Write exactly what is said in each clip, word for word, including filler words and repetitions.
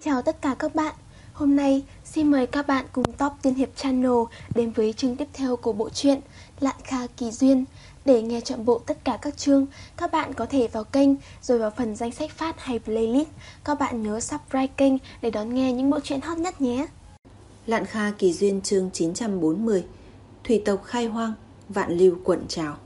Chào tất cả các bạn. Hôm nay xin mời các bạn cùng Top Tiên Hiệp Channel đến với chương tiếp theo của bộ truyện Lạn Kha Kỳ Duyên. Để nghe trọn bộ tất cả các chương, các bạn có thể vào kênh rồi vào phần danh sách phát hay playlist. Các bạn nhớ subscribe kênh để đón nghe những bộ truyện hot nhất nhé. Lạn Kha Kỳ Duyên chương chín trăm bốn mươi. Thủy tộc khai hoang, vạn lưu cuộn trào.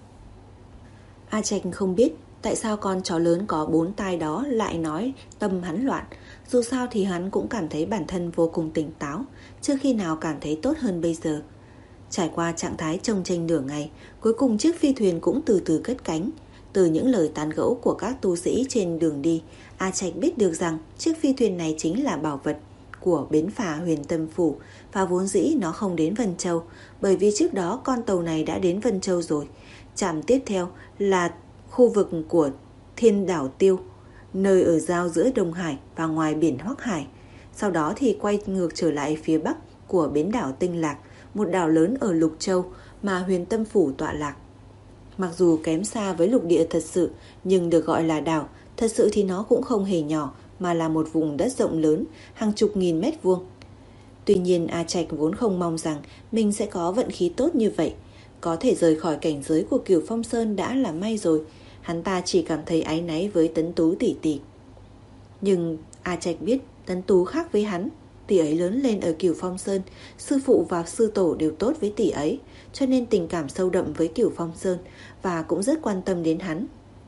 A Trạch không biết tại sao con chó lớn có bốn tai đó lại nói tâm hắn loạn. Dù sao thì hắn cũng cảm thấy bản thân vô cùng tỉnh táo, chưa khi nào cảm thấy tốt hơn bây giờ. Trải qua trạng thái chông chênh nửa ngày, cuối cùng chiếc phi thuyền cũng từ từ cất cánh. Từ những lời tán gẫu của các tu sĩ trên đường đi, A Trạch biết được rằng chiếc phi thuyền này chính là bảo vật của bến phà Huyền Tâm Phủ, và vốn dĩ nó không đến Vân Châu, bởi vì trước đó con tàu này đã đến Vân Châu rồi. Trạm tiếp theo là khu vực của Thiên Đảo Tiêu, nơi ở giao giữa Đông Hải và ngoài biển Hoắc Hải. Sau đó thì quay ngược trở lại phía bắc của bến đảo Tinh Lạc, một đảo lớn ở Lục Châu mà Huyền Tâm Phủ tọa lạc. Mặc dù kém xa với lục địa thật sự, nhưng được gọi là đảo, thật sự thì nó cũng không hề nhỏ, mà là một vùng đất rộng lớn, hàng chục nghìn mét vuông. Tuy nhiên A Trạch vốn không mong rằng mình sẽ có vận khí tốt như vậy. Có thể rời khỏi cảnh giới của Cửu Phong Sơn đã là may rồi. Hắn ta chỉ cảm thấy áy náy với Tấn Tú tỷ tỷ. Nhưng A Trạch biết Tấn Tú khác với hắn. Tỷ ấy lớn lên ở Cửu Phong Sơn, sư phụ và sư tổ đều tốt với tỷ ấy, cho nên tình cảm sâu đậm với Cửu Phong Sơn và cũng rất quan tâm đến hắn.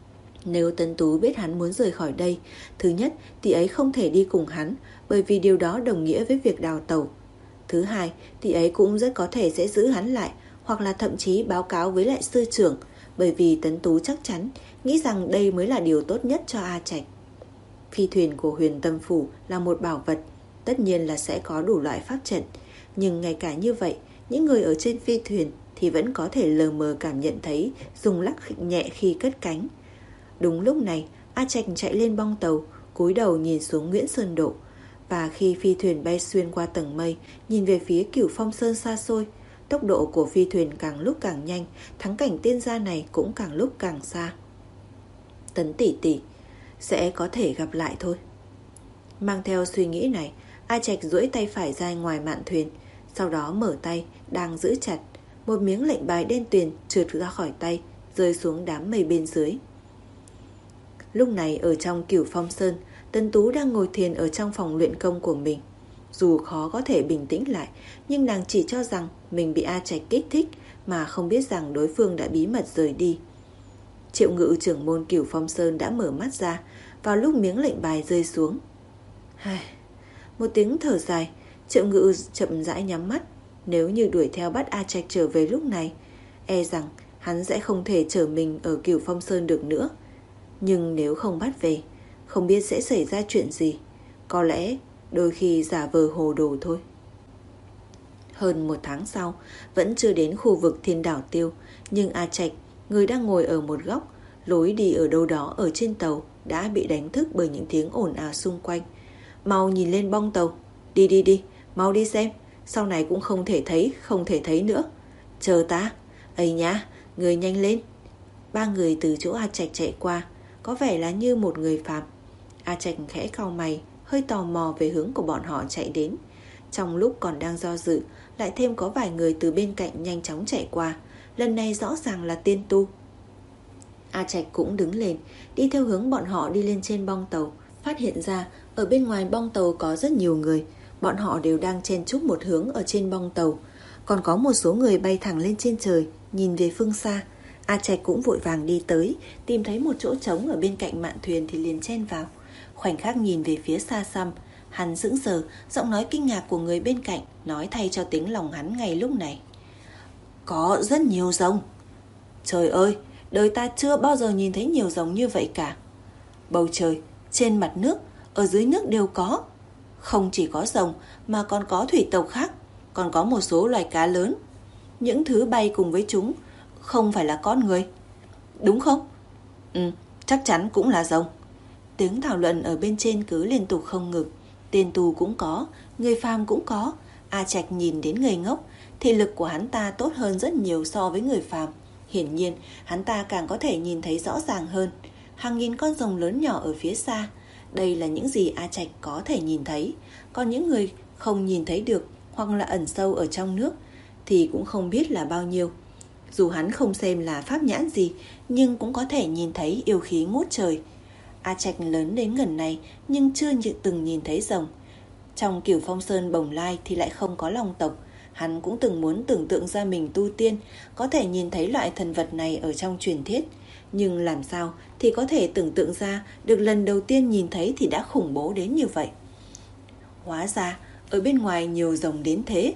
Nếu Tấn Tú biết hắn muốn rời khỏi đây, thứ nhất, tỷ ấy không thể đi cùng hắn, bởi vì điều đó đồng nghĩa với việc đào tẩu. Thứ hai, tỷ ấy cũng rất có thể sẽ giữ hắn lại, hoặc là thậm chí báo cáo với lại sư trưởng, bởi vì Tấn Tú chắc chắn nghĩ rằng đây mới là điều tốt nhất cho A Trạch. Phi thuyền của Huyền Tâm Phủ là một bảo vật, tất nhiên là sẽ có đủ loại pháp trận, nhưng ngay cả như vậy, những người ở trên phi thuyền thì vẫn có thể lờ mờ cảm nhận thấy rung lắc nhẹ khi cất cánh. Đúng lúc này, A Trạch chạy lên bong tàu, cúi đầu nhìn xuống Nguyễn Sơn Độ, và khi phi thuyền bay xuyên qua tầng mây, nhìn về phía Cửu Phong Sơn xa xôi, tốc độ của phi thuyền càng lúc càng nhanh, thắng cảnh tiên gia này cũng càng lúc càng xa. Tấn tỷ tỷ, sẽ có thể gặp lại thôi. Mang theo suy nghĩ này, A Trạch duỗi tay phải ra ngoài mạn thuyền, sau đó mở tay, đang giữ chặt. Một miếng lệnh bài đen tuyền trượt ra khỏi tay, rơi xuống đám mây bên dưới. Lúc này ở trong Cửu Phong Sơn, Tấn Tú đang ngồi thiền ở trong phòng luyện công của mình. Dù khó có thể bình tĩnh lại, nhưng nàng chỉ cho rằng mình bị A Trạch kích thích, mà không biết rằng đối phương đã bí mật rời đi. Triệu Ngự trưởng môn Cửu Phong Sơn đã mở mắt ra vào lúc miếng lệnh bài rơi xuống. Một tiếng thở dài, Triệu Ngự chậm rãi nhắm mắt. Nếu như đuổi theo bắt A Trạch trở về lúc này, e rằng hắn sẽ không thể chở mình ở Cửu Phong Sơn được nữa. Nhưng nếu không bắt về, không biết sẽ xảy ra chuyện gì. Có lẽ đôi khi giả vờ hồ đồ thôi. Hơn một tháng sau, vẫn chưa đến khu vực Thiên Đảo Tiêu, nhưng A Trạch, người đang ngồi ở một góc, lối đi ở đâu đó ở trên tàu, đã bị đánh thức bởi những tiếng ồn ào xung quanh. Mau nhìn lên bong tàu. Đi đi đi, mau đi xem. Sau này cũng không thể thấy, không thể thấy nữa. Chờ ta. Ây nhá, người nhanh lên. Ba người từ chỗ A Trạch chạy qua, có vẻ là như một người phàm. A Trạch khẽ cau mày, hơi tò mò về hướng của bọn họ chạy đến. Trong lúc còn đang do dự, lại thêm có vài người từ bên cạnh nhanh chóng chạy qua. Lần này rõ ràng là tiên tu. A Trạch cũng đứng lên, đi theo hướng bọn họ đi lên trên bong tàu. Phát hiện ra ở bên ngoài bong tàu có rất nhiều người. Bọn họ đều đang chen chúc một hướng ở trên bong tàu. Còn có một số người bay thẳng lên trên trời, nhìn về phương xa. A Trạch cũng vội vàng đi tới, tìm thấy một chỗ trống ở bên cạnh mạn thuyền thì liền chen vào. Khoảnh khắc nhìn về phía xa xăm, hắn sững sờ, giọng nói kinh ngạc của người bên cạnh nói thay cho tiếng lòng hắn ngay lúc này. Có rất nhiều rồng. Trời ơi, đời ta chưa bao giờ nhìn thấy nhiều rồng như vậy cả. Bầu trời, trên mặt nước, ở dưới nước đều có. Không chỉ có rồng mà còn có thủy tộc khác, còn có một số loài cá lớn. Những thứ bay cùng với chúng không phải là con người, đúng không? Ừ, chắc chắn cũng là rồng. Tiếng thảo luận ở bên trên cứ liên tục không ngừng. Tiên tu cũng có, người phàm cũng có. A Trạch nhìn đến người ngốc. Thị lực của hắn ta tốt hơn rất nhiều so với người phàm. Hiển nhiên hắn ta càng có thể nhìn thấy rõ ràng hơn. Hàng nghìn con rồng lớn nhỏ ở phía xa. Đây là những gì A Trạch có thể nhìn thấy, còn những người không nhìn thấy được hoặc là ẩn sâu ở trong nước thì cũng không biết là bao nhiêu. Dù hắn không xem là pháp nhãn gì, nhưng cũng có thể nhìn thấy yêu khí ngút trời. A Trạch lớn đến gần này nhưng chưa từng nhìn thấy rồng. Trong Cửu Phong Sơn Bồng Lai thì lại không có long tộc. Hắn cũng từng muốn tưởng tượng ra mình tu tiên, có thể nhìn thấy loại thần vật này ở trong truyền thuyết. Nhưng làm sao thì có thể tưởng tượng ra được lần đầu tiên nhìn thấy thì đã khủng bố đến như vậy. Hóa ra ở bên ngoài nhiều rồng đến thế.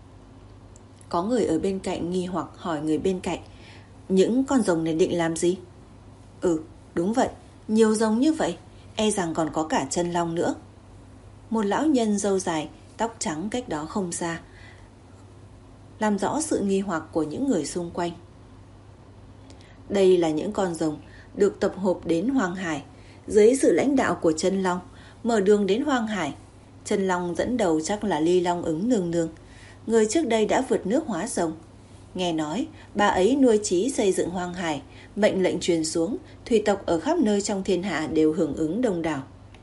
Có người ở bên cạnh nghi hoặc hỏi người bên cạnh, những con rồng này định làm gì? Ừ, đúng vậy, nhiều rồng như vậy, e rằng còn có cả chân long nữa. Một lão nhân râu dài, tóc trắng cách đó không xa, làm rõ sự nghi hoặc của những người xung quanh. Đây là những con rồng được tập hợp đến Hoang Hải, dưới sự lãnh đạo của chân long, mở đường đến Hoang Hải. Chân long dẫn đầu chắc là Ly Long Ứng Nương Nương, người trước đây đã vượt nước hóa rồng. Nghe nói bà ấy nuôi chí xây dựng Hoang Hải, mệnh lệnh truyền xuống, thủy tộc ở khắp nơi trong thiên hạ đều hưởng ứng đông đảo.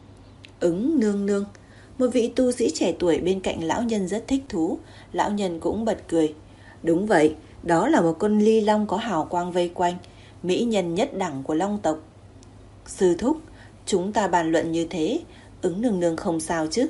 Ứng Nương Nương, một vị tu sĩ trẻ tuổi bên cạnh lão nhân rất thích thú. Lão nhân cũng bật cười. Đúng vậy, đó là một con ly long có hào quang vây quanh, mỹ nhân nhất đẳng của long tộc. Sư thúc, chúng ta bàn luận như thế, Ứng Nương Nương không sao chứ?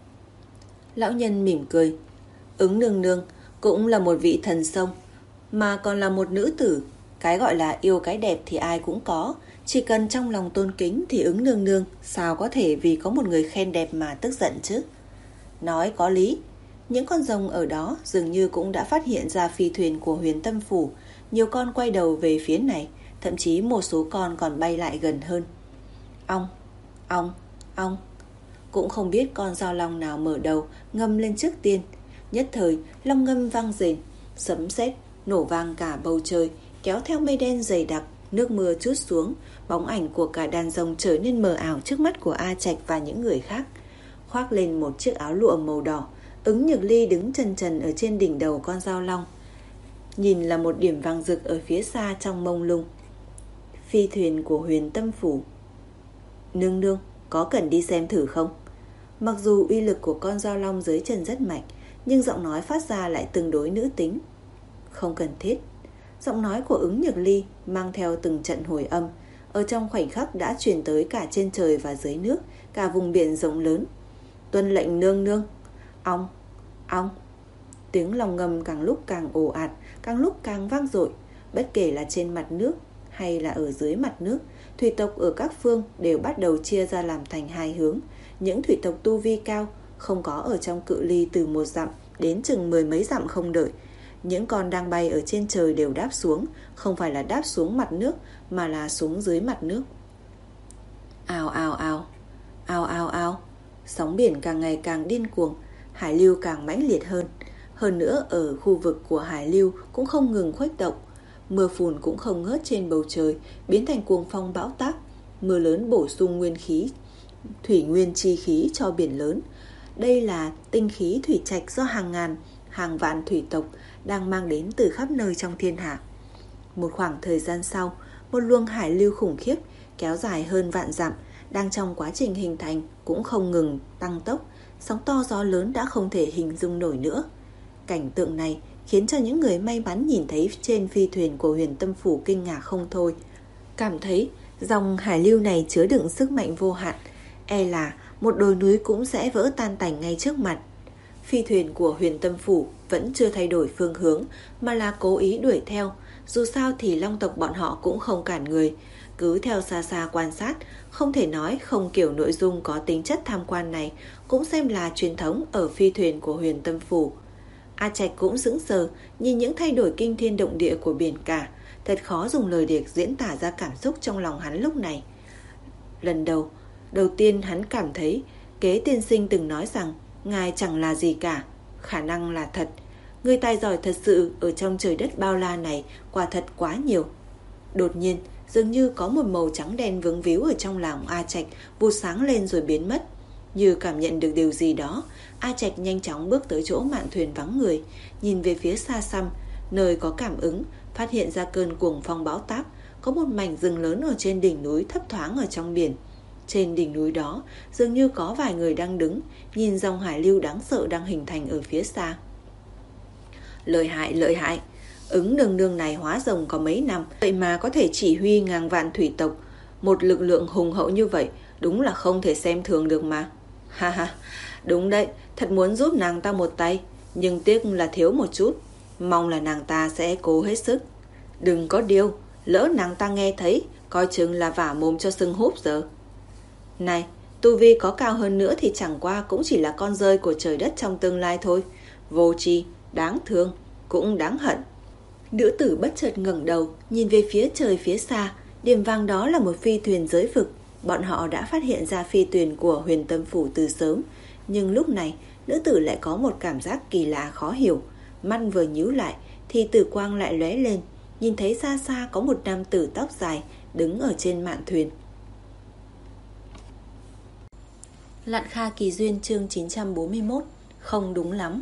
Lão nhân mỉm cười. Ứng Nương Nương cũng là một vị thần sông, mà còn là một nữ tử. Cái gọi là yêu cái đẹp thì ai cũng có, chỉ cần trong lòng tôn kính thì Ứng Nương Nương sao có thể vì có một người khen đẹp mà tức giận chứ? Nói có lý. Những con rồng ở đó dường như cũng đã phát hiện ra phi thuyền của Huyền Tâm Phủ. Nhiều con quay đầu về phía này, thậm chí một số con còn bay lại gần hơn. Ong, ong, ong. Cũng không biết con dao long nào mở đầu ngâm lên trước tiên. Nhất thời long ngâm vang rền, sấm sét nổ vang cả bầu trời, kéo theo mây đen dày đặc. Nước mưa trút xuống, bóng ảnh của cả đàn rồng trở nên mờ ảo trước mắt của A Trạch và những người khác. Khoác lên một chiếc áo lụa màu đỏ, Ứng Nhược Ly đứng chân trần ở trên đỉnh đầu con dao long, nhìn là một điểm vàng rực ở phía xa trong mông lung. Phi thuyền của Huyền Tâm Phủ. Nương nương, có cần đi xem thử không? Mặc dù uy lực của con dao long dưới chân rất mạnh, nhưng giọng nói phát ra lại tương đối nữ tính. Không cần thiết. Giọng nói của Ứng Nhược Ly mang theo từng trận hồi âm, ở trong khoảnh khắc đã truyền tới cả trên trời và dưới nước, cả vùng biển rộng lớn. Tuân lệnh nương nương. Ong, ong. Tiếng long ngâm càng lúc càng ồ ạt, càng lúc càng vang dội. Bất kể là trên mặt nước hay là ở dưới mặt nước, thủy tộc ở các phương đều bắt đầu chia ra làm thành hai hướng. Những thủy tộc tu vi cao, không có ở trong cự ly từ một dặm đến chừng mười mấy dặm không đợi. Những con đang bay ở trên trời đều đáp xuống, không phải là đáp xuống mặt nước mà là xuống dưới mặt nước. Ào ào ào, ào ào ào. Sóng biển càng ngày càng điên cuồng, hải lưu càng mãnh liệt hơn. Hơn nữa ở khu vực của hải lưu cũng không ngừng khuếch động. Mưa phùn cũng không ngớt trên bầu trời, biến thành cuồng phong bão táp. Mưa lớn bổ sung nguyên khí, thủy nguyên chi khí cho biển lớn. Đây là tinh khí thủy trạch do hàng ngàn, hàng vạn thủy tộc đang mang đến từ khắp nơi trong thiên hạ. Một khoảng thời gian sau, một luồng hải lưu khủng khiếp kéo dài hơn vạn dặm, đang trong quá trình hình thành cũng không ngừng tăng tốc. Sóng to gió lớn đã không thể hình dung nổi nữa. Cảnh tượng này khiến cho những người may mắn nhìn thấy trên phi thuyền của Huyền Tâm Phủ kinh ngạc không thôi. Cảm thấy dòng hải lưu này chứa đựng sức mạnh vô hạn, e là một đồi núi cũng sẽ vỡ tan tành ngay trước mặt. Phi thuyền của Huyền Tâm Phủ vẫn chưa thay đổi phương hướng, mà là cố ý đuổi theo. Dù sao thì long tộc bọn họ cũng không cản người, cứ theo xa xa quan sát. Không thể nói không kiểu nội dung có tính chất tham quan này cũng xem là truyền thống ở phi thuyền của Huyền Tâm Phủ. A Trạch cũng sững sờ nhìn những thay đổi kinh thiên động địa của biển cả. Thật khó dùng lời để diễn tả ra cảm xúc trong lòng hắn lúc này. Lần đầu, đầu tiên hắn cảm thấy Kế tiên sinh từng nói rằng ngài chẳng là gì cả, khả năng là thật. Người tài giỏi thật sự ở trong trời đất bao la này quả thật quá nhiều. Đột nhiên, dường như có một màu trắng đen vướng víu ở trong lòng A Trạch vụt sáng lên rồi biến mất. Như cảm nhận được điều gì đó, A Trạch nhanh chóng bước tới chỗ mạn thuyền vắng người, nhìn về phía xa xăm, nơi có cảm ứng, phát hiện ra cơn cuồng phong bão táp. Có một mảnh rừng lớn ở trên đỉnh núi thấp thoáng ở trong biển. Trên đỉnh núi đó dường như có vài người đang đứng, nhìn dòng hải lưu đáng sợ đang hình thành ở phía xa. Lợi hại, lợi hại. Ứng nương nương này hóa rồng có mấy năm, vậy mà có thể chỉ huy ngàn vạn thủy tộc. Một lực lượng hùng hậu như vậy, đúng là không thể xem thường được mà. Ha ha, đúng đấy, thật muốn giúp nàng ta một tay, nhưng tiếc là thiếu một chút. Mong là nàng ta sẽ cố hết sức. Đừng có điêu, lỡ nàng ta nghe thấy, coi chừng là vả mồm cho sưng húp giờ. Này, tu vi có cao hơn nữa thì chẳng qua cũng chỉ là con rơi của trời đất trong tương lai thôi. Vô tri, đáng thương, cũng đáng hận. Nữ tử bất chợt ngẩng đầu, nhìn về phía trời phía xa. Điểm vàng đó là một phi thuyền giới vực. Bọn họ đã phát hiện ra phi thuyền của Huyền Tâm Phủ từ sớm. Nhưng lúc này, nữ tử lại có một cảm giác kỳ lạ khó hiểu. Mắt vừa nhíu lại thì tử quang lại lóe lên, nhìn thấy xa xa có một nam tử tóc dài đứng ở trên mạn thuyền. Lạn Kha Kỳ Duyên chương chín trăm bốn mươi mốt. Không đúng lắm.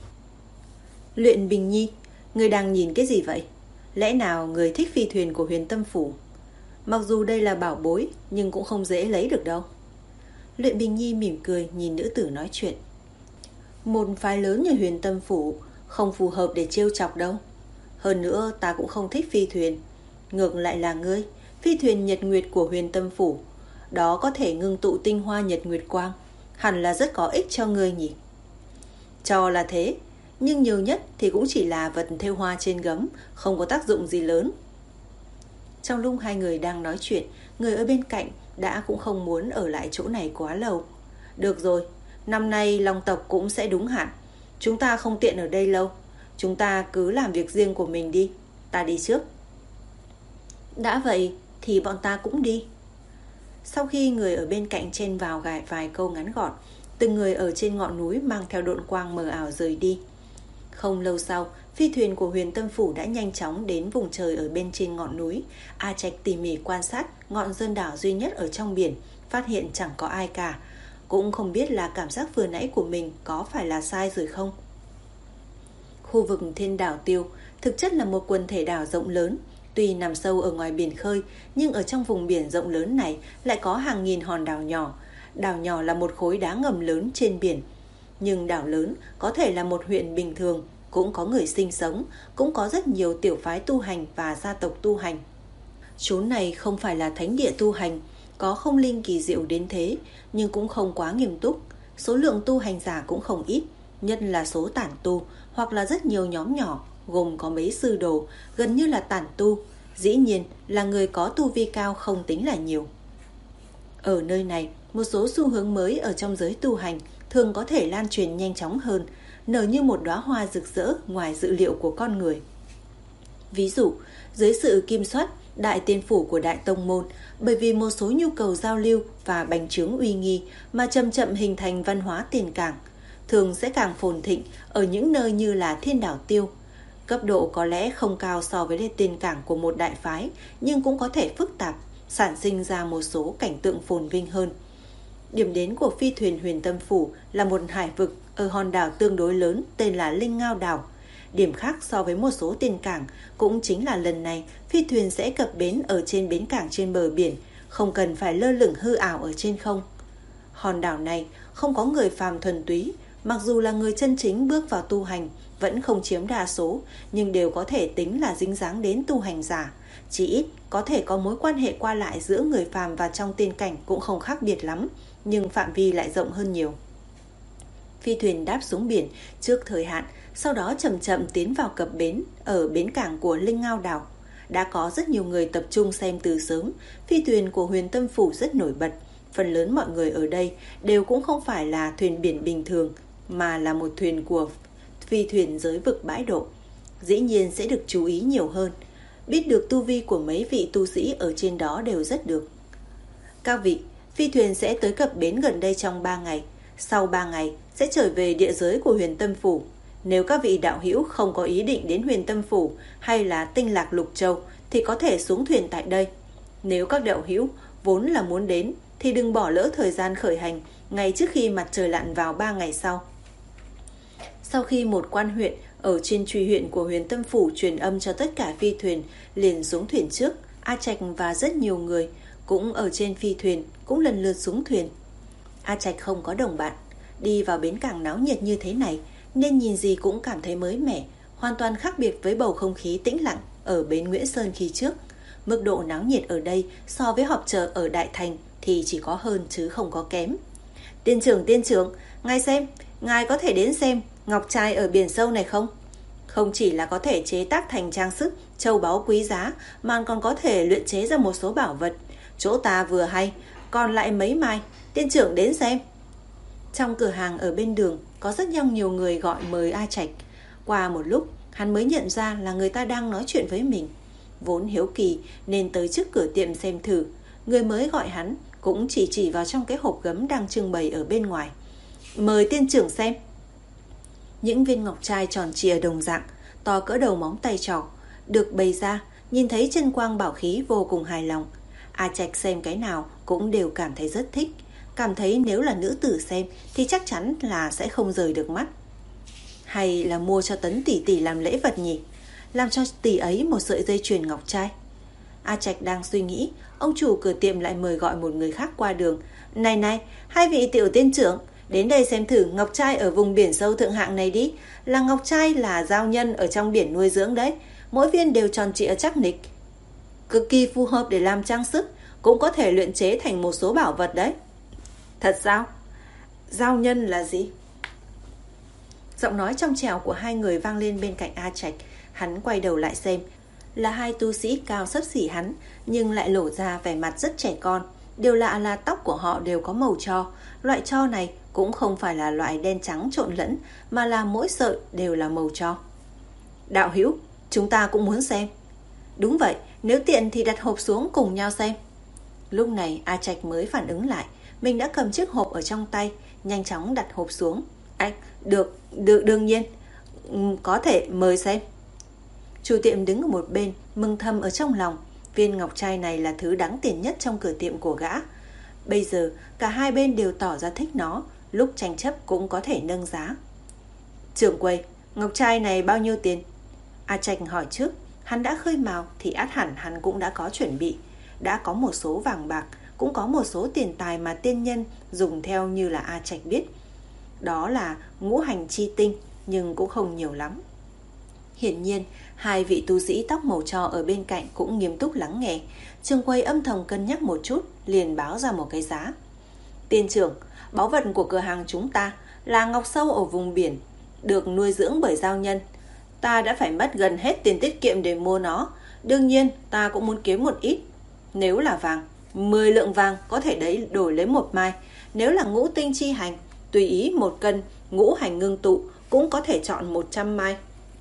Luyện Bình Nhi, người đang nhìn cái gì vậy? Lẽ nào người thích phi thuyền của Huyền Tâm Phủ? Mặc dù đây là bảo bối, nhưng cũng không dễ lấy được đâu. Luyện Bình Nhi mỉm cười nhìn nữ tử nói chuyện. Một phái lớn như Huyền Tâm Phủ không phù hợp để trêu chọc đâu. Hơn nữa ta cũng không thích phi thuyền. Ngược lại là ngươi, phi thuyền nhật nguyệt của Huyền Tâm Phủ, đó có thể ngưng tụ tinh hoa nhật nguyệt quang, hẳn là rất có ích cho ngươi nhỉ. Cho là thế, nhưng nhiều nhất thì cũng chỉ là vật thêu hoa trên gấm, không có tác dụng gì lớn. Trong lúc hai người đang nói chuyện, người ở bên cạnh đã cũng không muốn ở lại chỗ này quá lâu. Được rồi, năm nay Long tộc cũng sẽ đúng hạn, chúng ta không tiện ở đây lâu. Chúng ta cứ làm việc riêng của mình đi, ta đi trước. Đã vậy thì bọn ta cũng đi. Sau khi người ở bên cạnh chen vào gài vài câu ngắn gọn, từng người ở trên ngọn núi mang theo độn quang mờ ảo rời đi. Không lâu sau, phi thuyền của Huyền Tâm Phủ đã nhanh chóng đến vùng trời ở bên trên ngọn núi. A Trạch tỉ mỉ quan sát ngọn sơn đảo duy nhất ở trong biển, phát hiện chẳng có ai cả. Cũng không biết là cảm giác vừa nãy của mình có phải là sai rồi không. Khu vực Thiên Đảo Tiêu thực chất là một quần thể đảo rộng lớn. Tuy nằm sâu ở ngoài biển khơi, nhưng ở trong vùng biển rộng lớn này lại có hàng nghìn hòn đảo nhỏ. Đảo nhỏ là một khối đá ngầm lớn trên biển. Nhưng đảo lớn có thể là một huyện bình thường, cũng có người sinh sống, cũng có rất nhiều tiểu phái tu hành và gia tộc tu hành. Chốn này không phải là thánh địa tu hành, có không linh kỳ diệu đến thế, nhưng cũng không quá nghiêm túc. Số lượng tu hành giả cũng không ít, nhất là số tản tu, hoặc là rất nhiều nhóm nhỏ, gồm có mấy sư đồ, gần như là tản tu. Dĩ nhiên là người có tu vi cao không tính là nhiều. Ở nơi này, một số xu hướng mới ở trong giới tu hành thường có thể lan truyền nhanh chóng hơn, nở như một đóa hoa rực rỡ ngoài dự liệu của con người. Ví dụ, dưới sự kim soát đại tiên phủ của đại tông môn, bởi vì một số nhu cầu giao lưu và bành trướng uy nghi mà chậm chậm hình thành văn hóa tiền cảng, thường sẽ càng phồn thịnh ở những nơi như là Thiên Đảo Tiêu. Cấp độ có lẽ không cao so với tiền cảng của một đại phái, nhưng cũng có thể phức tạp, sản sinh ra một số cảnh tượng phồn vinh hơn. Điểm đến của phi thuyền Huyền Tâm Phủ là một hải vực ở hòn đảo tương đối lớn tên là Linh Ngao Đảo. Điểm khác so với một số tiền cảng cũng chính là lần này phi thuyền sẽ cập bến ở trên bến cảng trên bờ biển, không cần phải lơ lửng hư ảo ở trên không. Hòn đảo này không có người phàm thuần túy, mặc dù là người chân chính bước vào tu hành vẫn không chiếm đa số, nhưng đều có thể tính là dính dáng đến tu hành giả. Chỉ ít có thể có mối quan hệ qua lại giữa người phàm và trong tiên cảnh cũng không khác biệt lắm, nhưng phạm vi lại rộng hơn nhiều. Phi thuyền đáp xuống biển trước thời hạn, sau đó chậm chậm tiến vào cập bến ở bến cảng của Linh Ngao Đảo. Đã có rất nhiều người tập trung xem từ sớm. Phi thuyền của Huyền Tâm Phủ rất nổi bật. Phần lớn mọi người ở đây đều cũng không phải là thuyền biển bình thường, mà là một thuyền của phi thuyền giới vực bãi độ. Dĩ nhiên sẽ được chú ý nhiều hơn. Biết được tu vi của mấy vị tu sĩ ở trên đó đều rất được. Các vị, phi thuyền sẽ tới cập bến gần đây trong ba ngày. Sau ba ngày sẽ trở về địa giới của Huyền Tâm Phủ. Nếu các vị đạo hữu không có ý định đến Huyền Tâm Phủ hay là Tinh Lạc Lục Châu thì có thể xuống thuyền tại đây. Nếu các đạo hữu vốn là muốn đến thì đừng bỏ lỡ thời gian khởi hành ngay trước khi mặt trời lặn vào ba ngày sau. Sau khi một quan huyện ở trên truy huyện của Huyền Tâm Phủ truyền âm cho tất cả phi thuyền liền xuống thuyền trước, A Trạch và rất nhiều người cũng ở trên phi thuyền, cũng lần lượt xuống thuyền. A Trạch không có đồng bạn, đi vào bến cảng náo nhiệt như thế này nên nhìn gì cũng cảm thấy mới mẻ, hoàn toàn khác biệt với bầu không khí tĩnh lặng ở bến Nguyễn Sơn khi trước. Mức độ náo nhiệt ở đây so với họp chợ ở Đại Thành thì chỉ có hơn chứ không có kém. Tiên trưởng, tiên trưởng, ngài xem, ngài có thể đến xem ngọc trai ở biển sâu này không? Không chỉ là có thể chế tác thành trang sức, châu báu quý giá, mà còn có thể luyện chế ra một số bảo vật. Chỗ ta vừa hay, còn lại mấy mai, tiên trưởng đến xem. Trong cửa hàng ở bên đường có rất nhiều người gọi mời A Trạch. Qua một lúc, hắn mới nhận ra là người ta đang nói chuyện với mình. Vốn hiếu kỳ nên tới trước cửa tiệm xem thử. Người mới gọi hắn cũng chỉ chỉ vào trong cái hộp gấm đang trưng bày ở bên ngoài. Mời tiên trưởng xem. Những viên ngọc trai tròn trịa đồng dạng, to cỡ đầu móng tay trỏ, được bày ra, nhìn thấy chân quang bảo khí vô cùng hài lòng. A Trạch xem cái nào cũng đều cảm thấy rất thích, cảm thấy nếu là nữ tử xem thì chắc chắn là sẽ không rời được mắt. Hay là mua cho Tấn tỷ tỷ làm lễ vật nhỉ? Làm cho tỷ ấy một sợi dây chuyền ngọc trai. A Trạch đang suy nghĩ, ông chủ cửa tiệm lại mời gọi một người khác qua đường. Này này, hai vị tiểu tiên trưởng, đến đây xem thử ngọc trai ở vùng biển sâu thượng hạng này đi. Là ngọc trai là giao nhân ở trong biển nuôi dưỡng đấy. Mỗi viên đều tròn trịa chắc nịch, cực kỳ phù hợp để làm trang sức, cũng có thể luyện chế thành một số bảo vật đấy. Thật sao? Giao nhân là gì? Giọng nói trong trẻo của hai người vang lên bên cạnh A Trạch. Hắn quay đầu lại xem, là hai tu sĩ cao xấp xỉ hắn, nhưng lại lộ ra vẻ mặt rất trẻ con. Điều lạ là tóc của họ đều có màu tro. Loại tro này cũng không phải là loại đen trắng trộn lẫn, mà là mỗi sợi đều là màu tro. Đạo hữu, chúng ta cũng muốn xem. Đúng vậy, nếu tiện thì đặt hộp xuống cùng nhau xem. Lúc này A Trạch mới phản ứng lại, mình đã cầm chiếc hộp ở trong tay, nhanh chóng đặt hộp xuống. Anh, được, được đương nhiên, có thể mời xem. Chủ tiệm đứng ở một bên, mừng thầm ở trong lòng. Viên ngọc trai này là thứ đáng tiền nhất trong cửa tiệm của gã. Bây giờ cả hai bên đều tỏ ra thích nó, lúc tranh chấp cũng có thể nâng giá. Trưởng quầy, ngọc trai này bao nhiêu tiền? A Trạch hỏi trước. Hắn đã khơi mào thì ắt hẳn hắn cũng đã có chuẩn bị. Đã có một số vàng bạc, cũng có một số tiền tài mà tiên nhân dùng theo như là A Trạch biết. Đó là ngũ hành chi tinh, nhưng cũng không nhiều lắm. Hiển nhiên, hai vị tu sĩ tóc màu tro ở bên cạnh cũng nghiêm túc lắng nghe. Trường quầy âm thầm cân nhắc một chút, liền báo ra một cái giá. Tiên trưởng, báu vật của cửa hàng chúng ta là ngọc sâu ở vùng biển, được nuôi dưỡng bởi giao nhân. Ta đã phải mất gần hết tiền tiết kiệm để mua nó. Đương nhiên ta cũng muốn kiếm một ít. Nếu là vàng, mười lượng vàng có thể đấy đổi lấy một mai. Nếu là ngũ tinh chi hành, tùy ý một cân ngũ hành ngưng tụ cũng có thể chọn một trăm mai.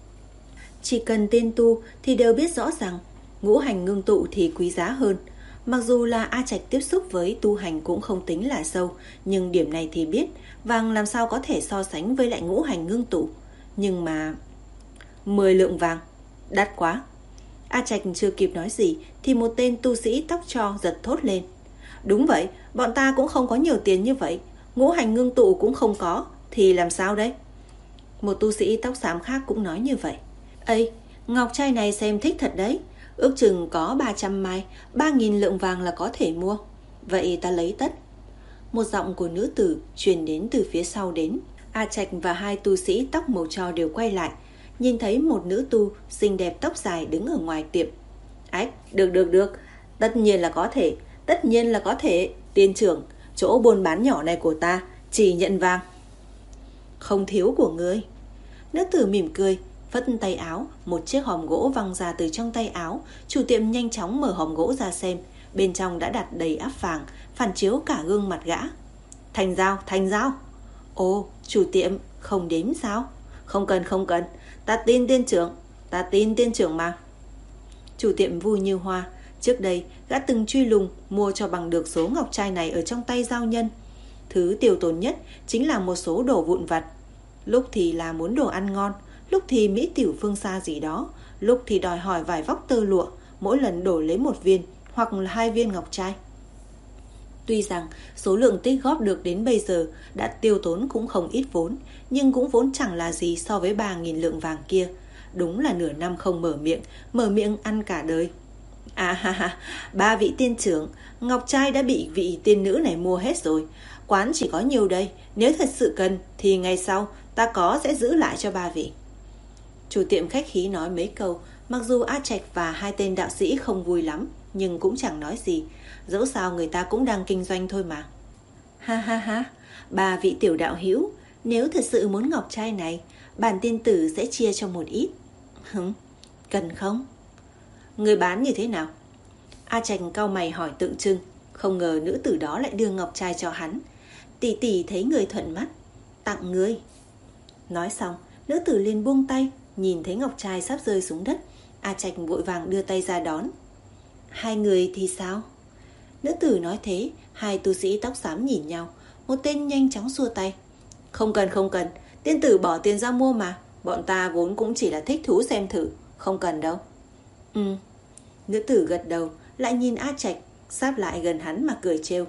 Chỉ cần tiên tu thì đều biết rõ rằng ngũ hành ngưng tụ thì quý giá hơn. Mặc dù là A Trạch tiếp xúc với tu hành cũng không tính là sâu, nhưng điểm này thì biết vàng làm sao có thể so sánh với lại ngũ hành ngưng tụ. Nhưng mà mười lượng vàng, đắt quá. A Trạch chưa kịp nói gì thì một tên tu sĩ tóc tro giật thốt lên. Đúng vậy, bọn ta cũng không có nhiều tiền như vậy. Ngũ hành ngưng tụ cũng không có, thì làm sao đấy? Một tu sĩ tóc xám khác cũng nói như vậy. Ây, ngọc trai này xem thích thật đấy. Ước chừng có ba trăm mai, ba nghìn lượng vàng là có thể mua. Vậy ta lấy tất. Một giọng của nữ tử truyền đến từ phía sau đến. A Trạch và hai tu sĩ tóc màu tro đều quay lại, nhìn thấy một nữ tu xinh đẹp tóc dài đứng ở ngoài tiệm. Ách, được được được, tất nhiên là có thể, tất nhiên là có thể. Tiên trưởng, chỗ buôn bán nhỏ này của ta chỉ nhận vàng. Không thiếu của ngươi. Nữ tử mỉm cười, phất tay áo, một chiếc hòm gỗ văng ra từ trong tay áo. Chủ tiệm nhanh chóng mở hòm gỗ ra xem, bên trong đã đặt đầy áp vàng, phản chiếu cả gương mặt gã. Thành dao, thành dao. Ồ, chủ tiệm không đếm sao? Không cần, không cần, ta tin tiên trưởng, ta tin tiên trưởng mà. Chủ tiệm vui như hoa. Trước đây gã từng truy lùng mua cho bằng được số ngọc trai này ở trong tay giao nhân. Thứ tiêu tốn nhất chính là một số đồ vụn vặt. Lúc thì là muốn đồ ăn ngon, lúc thì mỹ tiểu phương xa gì đó, lúc thì đòi hỏi vài vóc tơ lụa, mỗi lần đổi lấy một viên hoặc là hai viên ngọc trai. Tuy rằng số lượng tích góp được đến bây giờ đã tiêu tốn cũng không ít vốn, nhưng cũng vốn chẳng là gì so với ba nghìn lượng vàng kia. Đúng là nửa năm không mở miệng, mở miệng ăn cả đời. À ha ha, ba vị tiên trưởng, ngọc trai đã bị vị tiên nữ này mua hết rồi. Quán chỉ có nhiều đây, nếu thật sự cần thì ngày sau ta có sẽ giữ lại cho ba vị. Chủ tiệm khách khí nói mấy câu, mặc dù A Trạch và hai tên đạo sĩ không vui lắm, nhưng cũng chẳng nói gì, dẫu sao người ta cũng đang kinh doanh thôi mà. Ha ha ha, ba vị tiểu đạo hữu, nếu thật sự muốn ngọc trai này, bản tiên tử sẽ chia cho một ít. Hửm, cần không? Người bán như thế nào? A Trạch cau mày hỏi tượng trưng, không ngờ nữ tử đó lại đưa ngọc trai cho hắn. Tỷ tỷ thấy người thuận mắt, tặng ngươi. Nói xong, nữ tử liền buông tay, nhìn thấy ngọc trai sắp rơi xuống đất. A Trạch vội vàng đưa tay ra đón. Hai người thì sao? Nữ tử nói thế, hai tu sĩ tóc xám nhìn nhau. Một tên nhanh chóng xua tay. Không cần không cần, tiên tử bỏ tiền ra mua mà. Bọn ta vốn cũng chỉ là thích thú xem thử, không cần đâu. Ừ. Nữ tử gật đầu, lại nhìn A Trạch, sáp lại gần hắn mà cười trêu.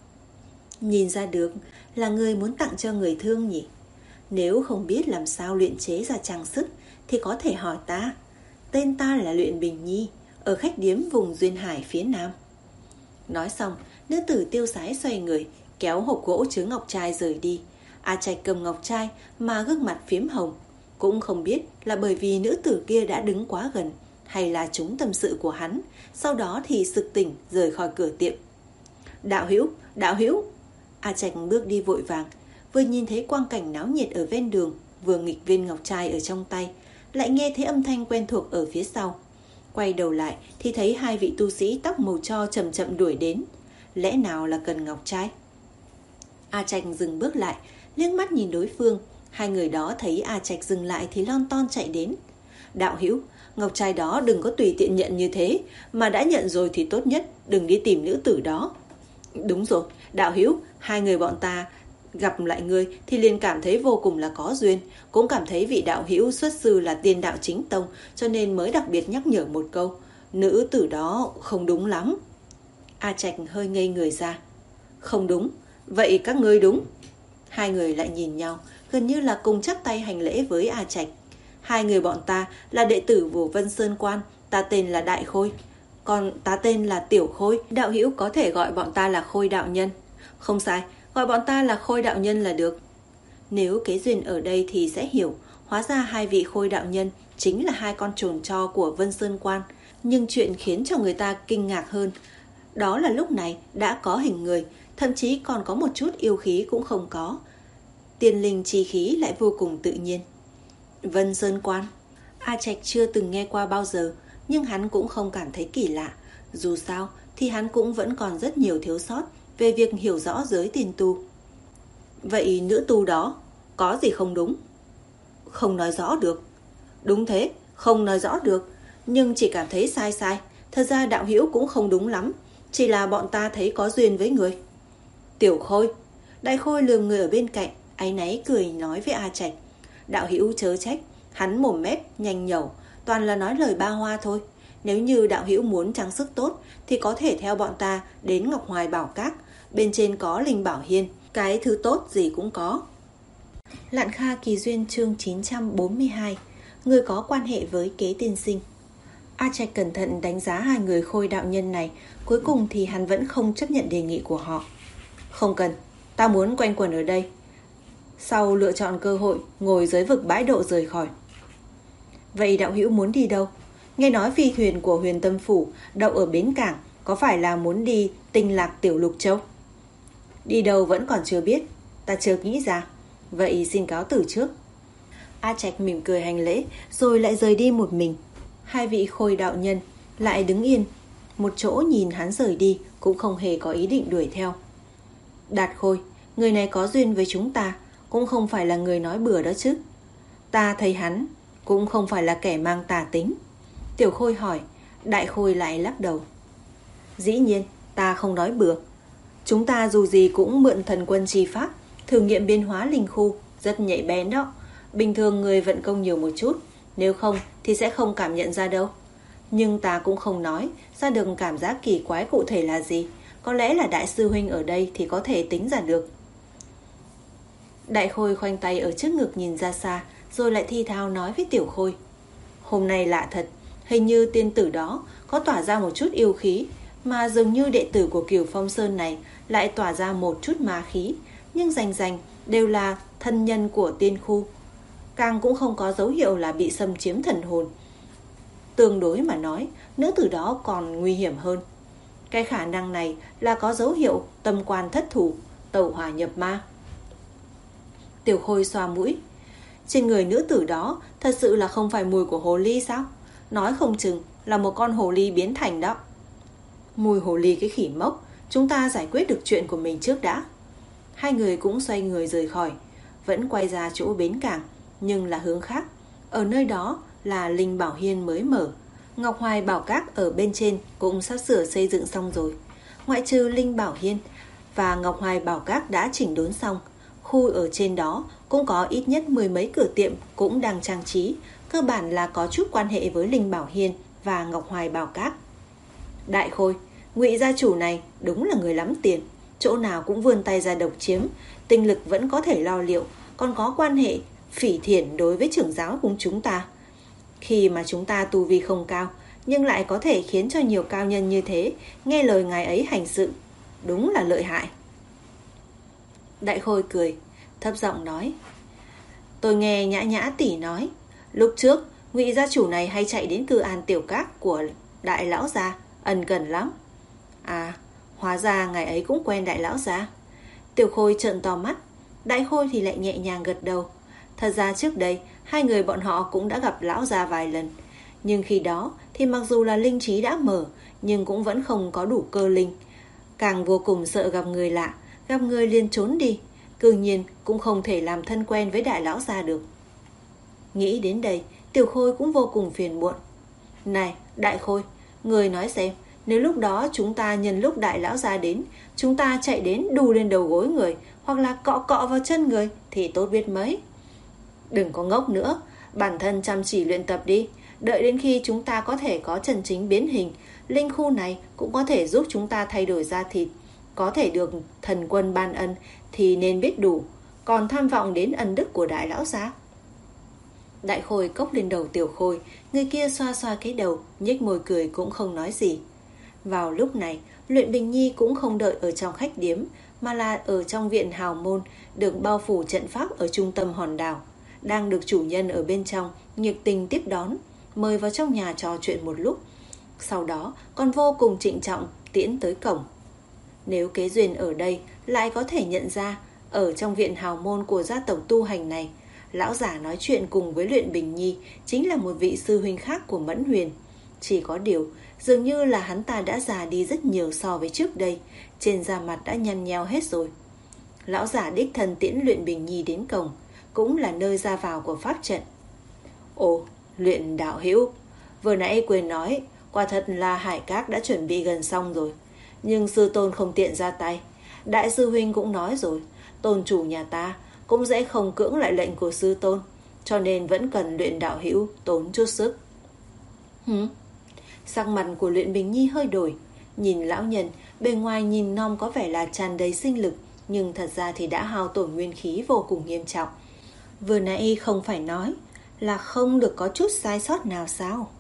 Nhìn ra được là người muốn tặng cho người thương nhỉ? Nếu không biết làm sao luyện chế ra trang sức thì có thể hỏi ta. Tên ta là Luyện Bình Nhi, ở khách điếm vùng Duyên Hải phía Nam. Nói xong, nữ tử tiêu sái xoay người, kéo hộp gỗ chứa ngọc trai rời đi. A Trạch cầm ngọc trai mà gương mặt phiếm hồng. Cũng không biết là bởi vì nữ tử kia đã đứng quá gần, hay là trúng tâm sự của hắn. Sau đó thì sực tỉnh rời khỏi cửa tiệm. Đạo hữu, đạo hữu. A Trạch bước đi vội vàng, vừa nhìn thấy quang cảnh náo nhiệt ở ven đường, vừa nghịch viên ngọc trai ở trong tay, lại nghe thấy âm thanh quen thuộc ở phía sau. Quay đầu lại thì thấy hai vị tu sĩ tóc màu tro chậm chậm đuổi đến. Lẽ nào là cần ngọc trai? A Trạch dừng bước lại, liếc mắt nhìn đối phương. Hai người đó thấy A Trạch dừng lại thì lon ton chạy đến. Đạo hữu, ngọc trai đó đừng có tùy tiện nhận như thế, mà đã nhận rồi thì tốt nhất đừng đi tìm nữ tử đó. Đúng rồi, đạo hữu, hai người bọn ta gặp lại ngươi thì liền cảm thấy vô cùng là có duyên, cũng cảm thấy vị đạo hữu xuất sư là tiên đạo chính tông, cho nên mới đặc biệt nhắc nhở một câu. Nữ tử đó không đúng lắm. A Trạch hơi ngây người ra. Không đúng, vậy các ngươi đúng? Hai người lại nhìn nhau, gần như là cùng chắp tay hành lễ với A Trạch. Hai người bọn ta là đệ tử của Vân Sơn Quan, ta tên là Đại Khôi, còn ta tên là Tiểu Khôi. Đạo hữu có thể gọi bọn ta là Khôi đạo nhân. Không sai, gọi bọn ta là Khôi đạo nhân là được. Nếu kế duyên ở đây thì sẽ hiểu, hóa ra hai vị Khôi đạo nhân chính là hai con trồn tro của Vân Sơn Quan. Nhưng chuyện khiến cho người ta kinh ngạc hơn, đó là lúc này đã có hình người, thậm chí còn có một chút yêu khí cũng không có. Tiên linh chi khí lại vô cùng tự nhiên. Vân Sơn Quan, A Trạch chưa từng nghe qua bao giờ, nhưng hắn cũng không cảm thấy kỳ lạ. Dù sao thì hắn cũng vẫn còn rất nhiều thiếu sót về việc hiểu rõ giới tiên tu. Vậy nữ tu đó có gì không đúng? Không nói rõ được. Đúng thế, không nói rõ được, nhưng chỉ cảm thấy sai sai. Thật ra đạo hữu cũng không đúng lắm, chỉ là bọn ta thấy có duyên với người. Tiểu Khôi. Đại Khôi lườm người ở bên cạnh, áy náy cười nói với A Trạch. Đạo hữu chớ trách, hắn mồm mép nhanh nhẩu, toàn là nói lời ba hoa thôi. Nếu như đạo hữu muốn trang sức tốt thì có thể theo bọn ta đến Ngọc Hoài Bảo Các, bên trên có Linh Bảo Hiên, cái thứ tốt gì cũng có. Lạn Kha Kỳ Duyên chương chín trăm bốn mươi hai. Người có quan hệ với Kế tiên sinh. A Trạch cẩn thận đánh giá hai người Khôi đạo nhân này, cuối cùng thì hắn vẫn không chấp nhận đề nghị của họ. Không cần, ta muốn quanh quẩn ở đây, sau lựa chọn cơ hội ngồi dưới vực bãi độ rời khỏi. Vậy đạo hữu muốn đi đâu? Nghe nói phi thuyền của Huyền Tâm Phủ đậu ở bến cảng, có phải là muốn đi Tinh Lạc Tiểu Lục Châu? Đi đâu vẫn còn chưa biết, ta chưa nghĩ ra. Vậy xin cáo từ trước. A Trạch mỉm cười hành lễ, rồi lại rời đi một mình. Hai vị Khôi đạo nhân lại đứng yên một chỗ nhìn hắn rời đi, cũng không hề có ý định đuổi theo. Đạt Khôi, người này có duyên với chúng ta, cũng không phải là người nói bừa đó chứ. Ta thấy hắn cũng không phải là kẻ mang tà tính. Tiểu Khôi hỏi. Đại Khôi lại lắc đầu. Dĩ nhiên ta không nói bừa. Chúng ta dù gì cũng mượn thần quân chi pháp thử nghiệm biến hóa linh khu, rất nhạy bén đó. Bình thường người vận công nhiều một chút, nếu không thì sẽ không cảm nhận ra đâu. Nhưng ta cũng không nói ra được cảm giác kỳ quái cụ thể là gì. Có lẽ là đại sư huynh ở đây thì có thể tính ra được. Đại Khôi khoanh tay ở trước ngực nhìn ra xa, rồi lại thi thao nói với Tiểu Khôi. Hôm nay lạ thật, Hình như tiên tử đó có tỏa ra một chút yêu khí, mà dường như đệ tử của Cửu Phong Sơn này lại tỏa ra một chút ma khí, nhưng rành rành đều là thân nhân của tiên khu. Càng cũng không có dấu hiệu là bị xâm chiếm thần hồn. Tương đối mà nói, nữ tử đó còn nguy hiểm hơn. Cái khả năng này là có dấu hiệu tâm quan thất thủ, tẩu hỏa nhập ma. Tiểu Khôi xoa mũi. Trên người nữ tử đó thật sự là không phải mùi của hồ ly sao? Nói không chừng là một con hồ ly biến thành đó. Mùi hồ ly cái khỉ mốc, chúng ta giải quyết được chuyện của mình trước đã. Hai người cũng xoay người rời khỏi, vẫn quay ra chỗ bến cảng, nhưng là hướng khác. Ở nơi đó là Linh Bảo Hiên mới mở. Ngọc Hoài Bảo Các ở bên trên cũng sắp sửa xây dựng xong rồi. Ngoại trừ Linh Bảo Hiên và Ngọc Hoài Bảo Các đã chỉnh đốn xong, khu ở trên đó cũng có ít nhất mười mấy cửa tiệm cũng đang trang trí, cơ bản là có chút quan hệ với Linh Bảo Hiên và Ngọc Hoài Bảo Các. Đại Khôi, Ngụy gia chủ này đúng là người lắm tiền, chỗ nào cũng vươn tay ra độc chiếm, tinh lực vẫn có thể lo liệu, còn có quan hệ phỉ thiện đối với trưởng giáo cùng chúng ta. Khi mà chúng ta tu vi không cao, nhưng lại có thể khiến cho nhiều cao nhân như thế nghe lời ngài ấy hành sự, đúng là lợi hại. Đại Khôi cười, thấp giọng nói: Tôi nghe Nhã Nhã tỷ nói, lúc trước Ngụy gia chủ này hay chạy đến Cư An Tiểu Các của đại lão gia, ân cần lắm. À, hóa ra ngài ấy cũng quen đại lão gia. Tiểu Khôi trợn to mắt, Đại Khôi thì lại nhẹ nhàng gật đầu. Thật ra trước đây hai người bọn họ cũng đã gặp lão gia vài lần, nhưng khi đó thì mặc dù là linh trí đã mở, nhưng cũng vẫn không có đủ cơ linh. Càng vô cùng sợ gặp người lạ, gặp người liền trốn đi, cương nhiên cũng không thể làm thân quen với đại lão gia được. Nghĩ đến đây, Tiểu Khôi cũng vô cùng phiền muộn. Này, Đại Khôi, người nói xem, nếu lúc đó chúng ta nhân lúc đại lão gia đến, chúng ta chạy đến đù lên đầu gối người, hoặc là cọ cọ vào chân người thì tốt biết mấy. Đừng có ngốc nữa, bản thân chăm chỉ luyện tập đi. Đợi đến khi chúng ta có thể có chân chính biến hình, linh khu này cũng có thể giúp chúng ta thay đổi da thịt, có thể được thần quân ban ân thì nên biết đủ, còn tham vọng đến ân đức của đại lão gia. Đại Khôi cốc lên đầu Tiểu Khôi, người kia xoa xoa cái đầu, nhếch môi cười cũng không nói gì. Vào lúc này, Luyện Bình Nhi cũng không đợi ở trong khách điếm, mà là ở trong viện hào môn, được bao phủ trận pháp ở trung tâm hòn đảo, đang được chủ nhân ở bên trong nhiệt tình tiếp đón, mời vào trong nhà trò chuyện một lúc. Sau đó còn vô cùng trịnh trọng tiễn tới cổng. Nếu Kế Duyên ở đây lại có thể nhận ra, ở trong viện hào môn của gia tộc tu hành này, lão giả nói chuyện cùng với Luyện Bình Nhi chính là một vị sư huynh khác của Mẫn Huyền. Chỉ có điều, dường như là hắn ta đã già đi rất nhiều so với trước đây, trên da mặt đã nhăn nheo hết rồi. Lão giả đích thân tiễn Luyện Bình Nhi đến cổng, cũng là nơi ra vào của pháp trận. Ồ, Luyện đạo hữu, vừa nãy quên nói, quả thật là hải các đã chuẩn bị gần xong rồi, nhưng sư tôn không tiện ra tay. Đại sư huynh cũng nói rồi, tôn chủ nhà ta cũng dễ không cưỡng lại lệnh của sư tôn, cho nên vẫn cần Luyện đạo hữu tốn chút sức. Hử? Sắc mặt của Luyện Bình Nhi hơi đổi, nhìn lão nhân, bề ngoài nhìn non có vẻ là tràn đầy sinh lực, nhưng thật ra thì đã hao tổn nguyên khí vô cùng nghiêm trọng. Vừa nãy không phải nói là không được có chút sai sót nào sao?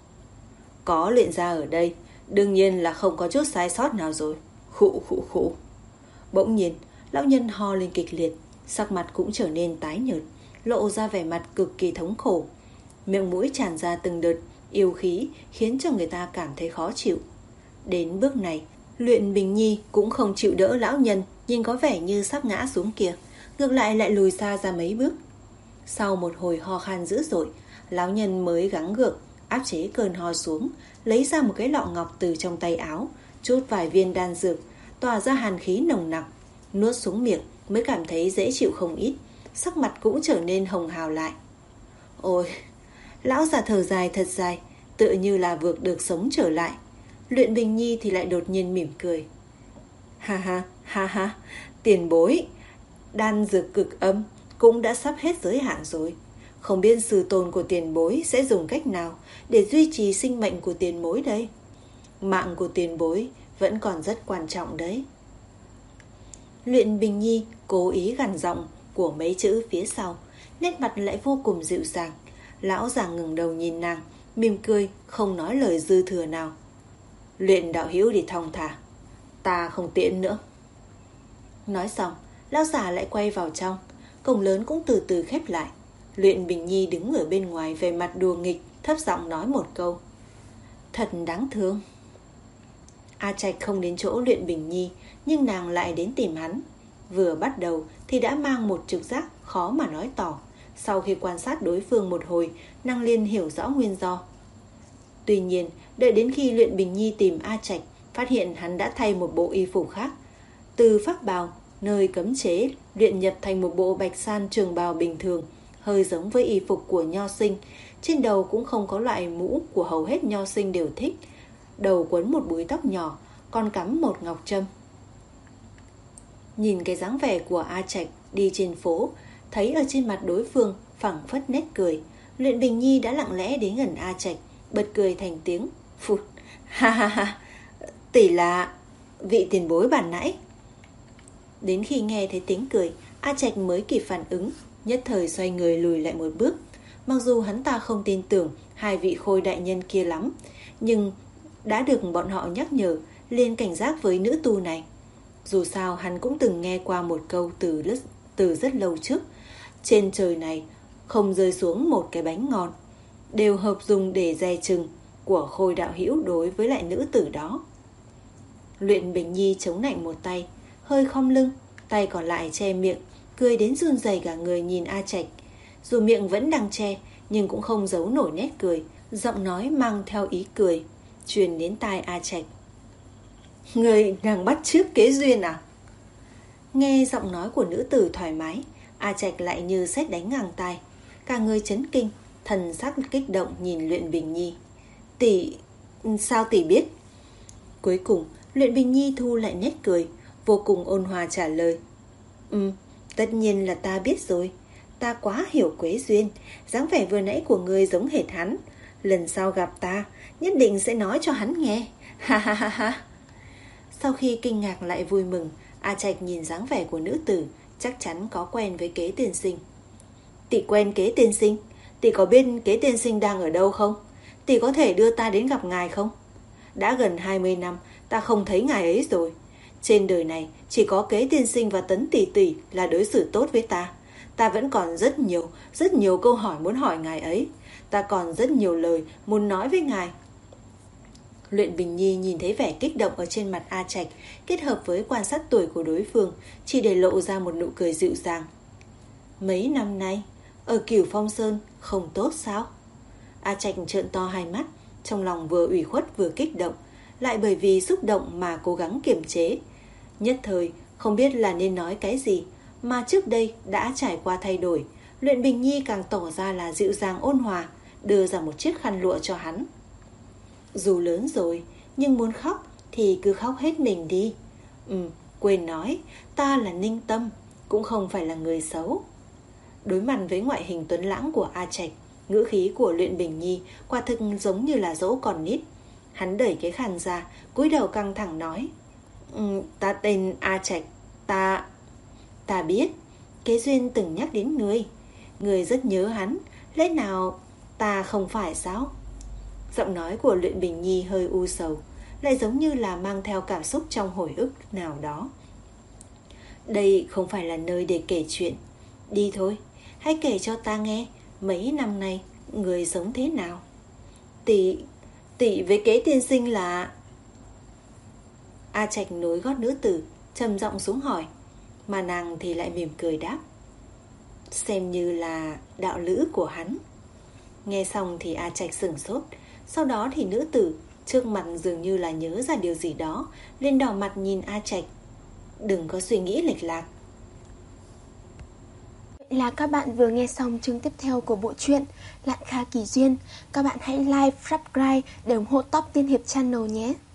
Có luyện gia ở đây, đương nhiên là không có chút sai sót nào rồi. Khụ khụ khụ. Bỗng nhiên, lão nhân ho lên kịch liệt, sắc mặt cũng trở nên tái nhợt, lộ ra vẻ mặt cực kỳ thống khổ. Miệng mũi tràn ra từng đợt yêu khí, khiến cho người ta cảm thấy khó chịu. Đến bước này, Luyện Bình Nhi cũng không chịu đỡ lão nhân, nhìn có vẻ như sắp ngã xuống kia, ngược lại lại lùi xa ra mấy bước. Sau một hồi ho khan dữ dội, lão nhân mới gắng gượng áp chế cơn ho xuống, lấy ra một cái lọ ngọc từ trong tay áo, chút vài viên đan dược, tỏa ra hàn khí nồng nặc, nuốt xuống miệng mới cảm thấy dễ chịu không ít, sắc mặt cũng trở nên hồng hào lại. Ôi, lão già thở dài thật dài, tựa như là vượt được sống trở lại. Luyện Bình Nhi thì lại đột nhiên mỉm cười. Ha ha, ha ha, tiền bối, đan dược cực âm cũng đã sắp hết giới hạn rồi. Không biết sư tôn của tiền bối sẽ dùng cách nào để duy trì sinh mệnh của tiền bối đây. Mạng của tiền bối vẫn còn rất quan trọng đấy. Luyện Bình Nhi cố ý gằn giọng của mấy chữ phía sau, nét mặt lại vô cùng dịu dàng. Lão già ngẩng đầu nhìn nàng, mỉm cười, không nói lời dư thừa nào. Luyện đạo hữu đi thong thả, ta không tiễn nữa. Nói xong, lão già lại quay vào trong. Cổng lớn cũng từ từ khép lại. Luyện Bình Nhi đứng ở bên ngoài về mặt đùa nghịch, thấp giọng nói một câu. Thật đáng thương. A Trạch không đến chỗ Luyện Bình Nhi, nhưng nàng lại đến tìm hắn. Vừa bắt đầu thì đã mang một trực giác khó mà nói tỏ. Sau khi quan sát đối phương một hồi, nàng liền hiểu rõ nguyên do. Tuy nhiên, đợi đến khi Luyện Bình Nhi tìm A Trạch, phát hiện hắn đã thay một bộ y phục khác. Từ pháp bào, nơi cấm chế, luyện nhập thành một bộ bạch san trường bào bình thường, hơi giống với y phục của nho sinh. Trên đầu cũng không có loại mũ của hầu hết nho sinh đều thích. Đầu quấn một búi tóc nhỏ, còn cắm một ngọc trâm. Nhìn cái dáng vẻ của A Trạch đi trên phố, thấy ở trên mặt đối phương phảng phất nét cười, Luyện Bình Nhi đã lặng lẽ đến gần A Trạch, bật cười thành tiếng phụt. Ha ha ha, tỷ là vị tiền bối bản nãy. Đến khi nghe thấy tiếng cười, A Trạch mới kịp phản ứng, nhất thời xoay người lùi lại một bước. Mặc dù hắn ta không tin tưởng hai vị khôi đại nhân kia lắm, nhưng đã được bọn họ nhắc nhở, liền cảnh giác với nữ tu này. Dù sao hắn cũng từng nghe qua một câu từ, từ rất lâu trước. Trên trời này không rơi xuống một cái bánh ngon, đều hợp dùng để dè chừng của khôi đạo hữu đối với lại nữ tử đó. Luyện Bình Nhi chống nạnh một tay, hơi khom lưng, tay còn lại che miệng, cười đến run rẩy cả người nhìn A Trạch. Dù miệng vẫn đang che, nhưng cũng không giấu nổi nét cười, giọng nói mang theo ý cười truyền đến tai A Trạch. Người đang bắt chước Kế Duyên à? Nghe giọng nói của nữ tử thoải mái, A Trạch lại như sét đánh ngang tai, cả người chấn kinh, thần sắc kích động nhìn Luyện Bình Nhi. Tỷ, sao tỷ biết? Cuối cùng, Luyện Bình Nhi thu lại nét cười, vô cùng ôn hòa trả lời. Ừ, tất nhiên là ta biết rồi. Ta quá hiểu Quế Duyên, dáng vẻ vừa nãy của người giống hệt hắn. Lần sau gặp ta, nhất định sẽ nói cho hắn nghe. Ha ha ha ha. Sau khi kinh ngạc lại vui mừng, A Trạch nhìn dáng vẻ của nữ tử, chắc chắn có quen với Kế tiên sinh. Tỷ quen Kế tiên sinh? Tỷ có biết Kế tiên sinh đang ở đâu không? Tỷ có thể đưa ta đến gặp ngài không? Đã gần hai mươi năm ta không thấy ngài ấy rồi. Trên đời này chỉ có Kế tiên sinh và Tấn tỷ tỷ là đối xử tốt với ta. Ta vẫn còn rất nhiều, rất nhiều câu hỏi muốn hỏi ngài ấy. Ta còn rất nhiều lời muốn nói với ngài. Luyện Bình Nhi nhìn thấy vẻ kích động ở trên mặt A Trạch, kết hợp với quan sát tuổi của đối phương, chỉ để lộ ra một nụ cười dịu dàng. Mấy năm nay, ở Cửu Phong Sơn không tốt sao? A Trạch trợn to hai mắt, trong lòng vừa ủy khuất vừa kích động, lại bởi vì xúc động mà cố gắng kiềm chế. Nhất thời không biết là nên nói cái gì, mà trước đây đã trải qua thay đổi. Luyện Bình Nhi càng tỏ ra là dịu dàng ôn hòa, đưa ra một chiếc khăn lụa cho hắn. Dù lớn rồi, nhưng muốn khóc thì cứ khóc hết mình đi. Ừ, quên nói, ta là Ninh Tâm, cũng không phải là người xấu. Đối mặt với ngoại hình tuấn lãng của A Trạch, ngữ khí của Luyện Bình Nhi quả thực giống như là dỗ còn nít. Hắn đẩy cái khăn ra, cúi đầu căng thẳng nói. Ừ, ta tên A Trạch, ta... Ta biết, Kế Duyên từng nhắc đến người. Người rất nhớ hắn, lẽ nào ta không phải sao? Giọng nói của Luyện Bình Nhi hơi u sầu, lại giống như là mang theo cảm xúc trong hồi ức nào đó. Đây không phải là nơi để kể chuyện. Đi thôi, hãy kể cho ta nghe mấy năm nay người sống thế nào. Tỷ, tỷ với Kế tiên sinh là... A Trạch nối gót nữ tử, trầm giọng xuống hỏi, mà nàng thì lại mỉm cười đáp. Xem như là đạo lữ của hắn. Nghe xong thì A Trạch sửng sốt. Sau đó thì nữ tử trước mặt dường như là nhớ ra điều gì đó, lên đỏ mặt nhìn A Trạch. Đừng có suy nghĩ lệch lạc. Vậy là các bạn vừa nghe xong chương tiếp theo của bộ truyện Lạn Kha Kỳ Duyên. Các bạn hãy like, subscribe để ủng hộ Top Tiên Hiệp Channel nhé.